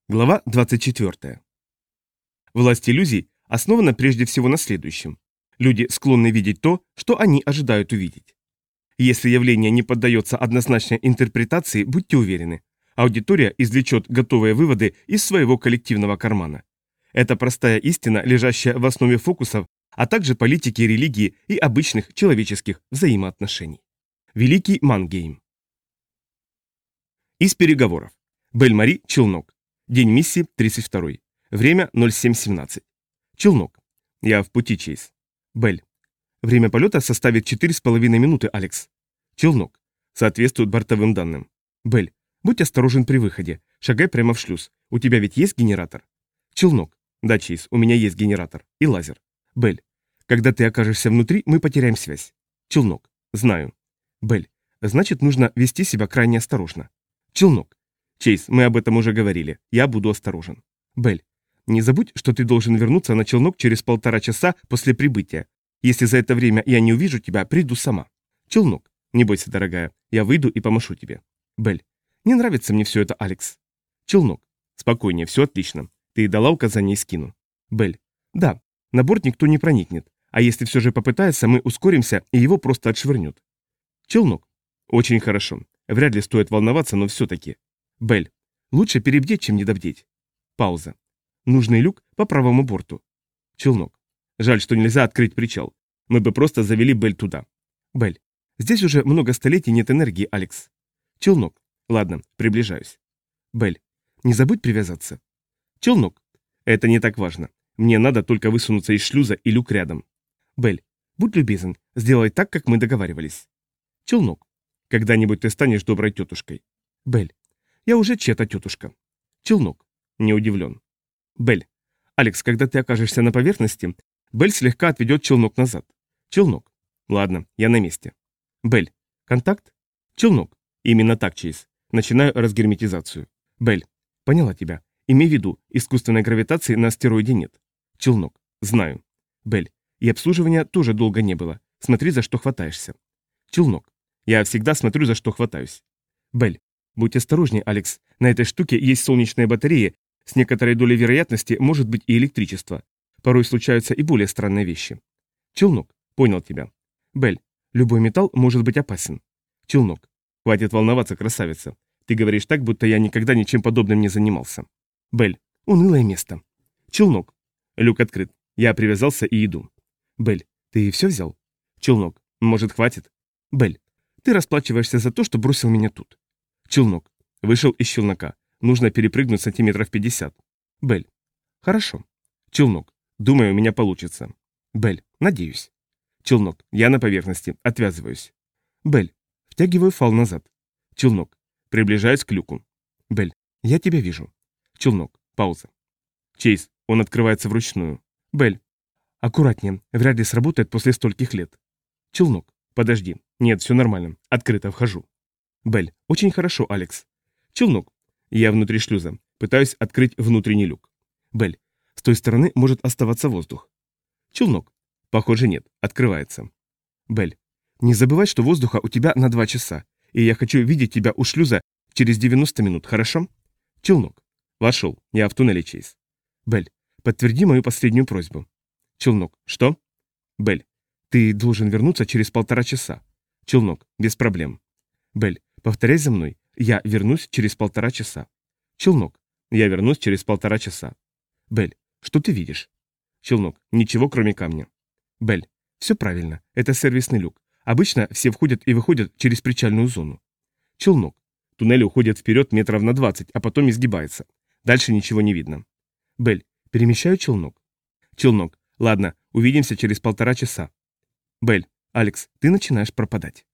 Глава 24. Власть иллюзий основана прежде всего на следующем. Люди склонны видеть то, что они ожидают увидеть. Если явление не поддается однозначной интерпретации, будьте уверены, аудитория извлечет готовые выводы из своего коллективного кармана. Это простая истина, лежащая в основе фокусов, а также политики, религии и обычных человеческих взаимоотношений. Великий Мангейм. Из переговоров. Бель-Мари, Челнок. День миссии 32. Время 07:17. Челнок. Я в пути, Чейз. Бель. Время полета составит 4,5 минуты, Алекс. Челнок. Соответствует бортовым данным. Бель. Будь осторожен при выходе. Шагай прямо в шлюз. У тебя ведь есть генератор? Челнок. Да, Чейз, у меня есть генератор. И лазер. Бель. Когда ты окажешься внутри, мы потеряем связь. Челнок. Знаю. Бель. Значит, нужно вести себя крайне осторожно. Челнок. Чейз, мы об этом уже говорили. Я буду осторожен. Бель, не забудь, что ты должен вернуться на челнок через 1,5 часа после прибытия. Если за это время я не увижу тебя, приду сама. Челнок, не бойся, дорогая, я выйду и помашу тебе. Бель, не нравится мне все это, Алекс. Челнок, спокойнее, все отлично. Ты дала указание и скину. Бель, да, на борт никто не проникнет, а если все же попытается, мы ускоримся и его просто отшвырнет. Челнок, очень хорошо. Вряд ли стоит волноваться, но все-таки. Бель. Лучше перебдеть, чем недобдеть. Пауза. Нужный люк по правому борту. Челнок. Жаль, что нельзя открыть причал. Мы бы просто завели Бель туда. Бель. Здесь уже много столетий нет энергии, Алекс. Челнок. Ладно, приближаюсь. Бель. Не забудь привязаться. Челнок. Это не так важно. Мне надо только высунуться из шлюза и люк рядом. Бель. Будь любезен, сделай так, как мы договаривались. Челнок. Когда-нибудь ты станешь доброй тетушкой. Бель. Я уже чья-то тетушка. Челнок. Не удивлен. Бель. Алекс, когда ты окажешься на поверхности, Бель слегка отведет челнок назад. Челнок. Ладно, я на месте. Бель. Контакт? Челнок. Именно так, Чейз. Начинаю разгерметизацию. Бель. Поняла тебя. Имей в виду, искусственной гравитации на астероиде нет. Челнок. Знаю. Бель. И обслуживания тоже долго не было. Смотри, за что хватаешься. Челнок. Я всегда смотрю, за что хватаюсь. Бель. Будь осторожней, Алекс. На этой штуке есть солнечные батареи. С некоторой долей вероятности может быть и электричество. Порой случаются и более странные вещи. Челнок. Понял тебя. Бель. Любой металл может быть опасен. Челнок. Хватит волноваться, красавица. Ты говоришь так, будто я никогда ничем подобным не занимался. Бель. Унылое место. Челнок. Люк открыт. Я привязался и иду. Бель. Ты все взял? Челнок. Может, хватит? Бель. Ты расплачиваешься за то, что бросил меня тут. Челнок. Вышел из челнока. Нужно перепрыгнуть сантиметров 50. Бель. Хорошо. Челнок. Думаю, у меня получится. Бель. Надеюсь. Челнок. Я на поверхности. Отвязываюсь. Бель. Втягиваю фал назад. Челнок. Приближаюсь к люку. Бель. Я тебя вижу. Челнок. Пауза. Чейз. Он открывается вручную. Бель. Аккуратнее. Вряд ли сработает после стольких лет. Челнок. Подожди. Нет, все нормально. Открыто вхожу. Бель. Очень хорошо, Алекс. Челнок. Я внутри шлюза. Пытаюсь открыть внутренний люк. Бель. С той стороны может оставаться воздух. Челнок. Похоже, нет. Открывается. Бель. Не забывай, что воздуха у тебя на 2 часа, и я хочу видеть тебя у шлюза через 90 минут, хорошо? Челнок. Вошел. Я в туннеле, Чейз. Бель. Подтверди мою последнюю просьбу. Челнок. Что? Бель. Ты должен вернуться через 1,5 часа. Челнок. Без проблем. Бель. Повторяй за мной. Я вернусь через 1,5 часа. Челнок. Я вернусь через 1,5 часа. Бель. Что ты видишь? Челнок. Ничего, кроме камня. Бель. Все правильно. Это сервисный люк. Обычно все входят и выходят через причальную зону. Челнок. Туннель уходит вперед метров на 20, а потом изгибается. Дальше ничего не видно. Бель. Перемещаю челнок. Челнок. Ладно, увидимся через 1,5 часа. Бель. Алекс, ты начинаешь пропадать.